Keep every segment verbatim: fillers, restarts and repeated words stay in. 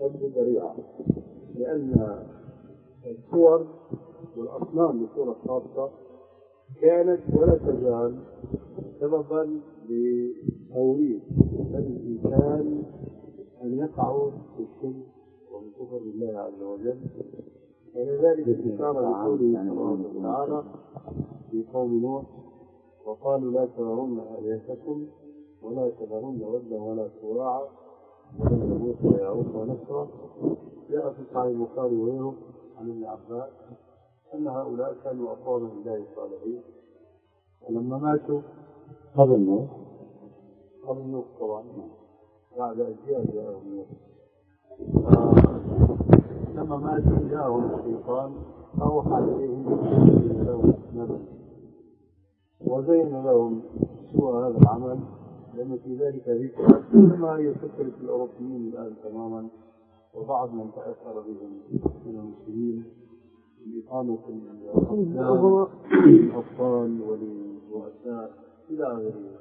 سد ذريعة، لأن الصور والأصنام بصورة خاصة كانت ولا تزال سببا لتوريث الإنسان أن يقعوا في الشرك والكفر بالله عز وجل. ولذلك اشار لقوله سبحانه وتعالى في قوم نوح: وقالوا لا تذرن آلهتكم ولا تذرن ودا ولا سواعا ولا يغوث ويعوق ونسرا. جاء في صحيح البخاري وغيره عن ابن عباس أن هؤلاء كانوا أقوام الله الصالحين، ولما ماتوا قبل نوح قبل نوح طبعا بعد أجيال جاءهم نوح، لما ماتوا جاءهم الشيطان أوحى إليهم بأن لهم أسنانا وزين لهم سوء هذا العمل، لأن في ذلك ذكر كما هي فكرة الأوروبيين الآن تماما، وبعض من تأثر بهم من المسلمين بإقامة الأطفال والرؤساء إلى غيره،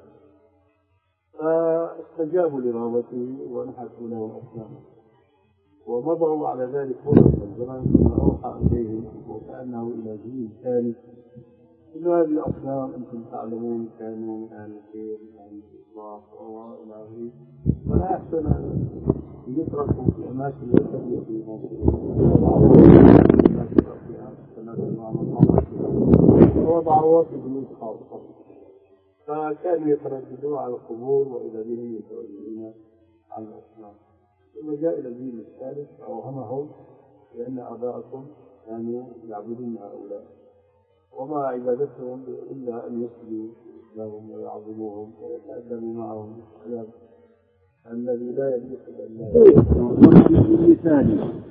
فاستجابوا لرغبته ونحتوا له أسنانا ومضوا بعد ذلك مدة الزمن ثم أوحى إليهم وكأنه إلى جيل ثاني إن هذه الأصنام أنتم تعلمون كانوا من أهل الخير من أهل الإصلاح وإلى آخره، ولا يحسن أن يتركوا في أماكن ليست في ووضعوا في بيوت خاصة، فكانوا يترددون على القبور وإلى بهم يترددون على الأصنام. ثم جاء إلى الجيل الثالث فأوهمهم لأن آباءكم كانوا يعبدون هؤلاء وما عبادتهم إلا أن يسجدوا لهم ويعظموهم ويتأدبوا معهم الذي لا يليق بالله.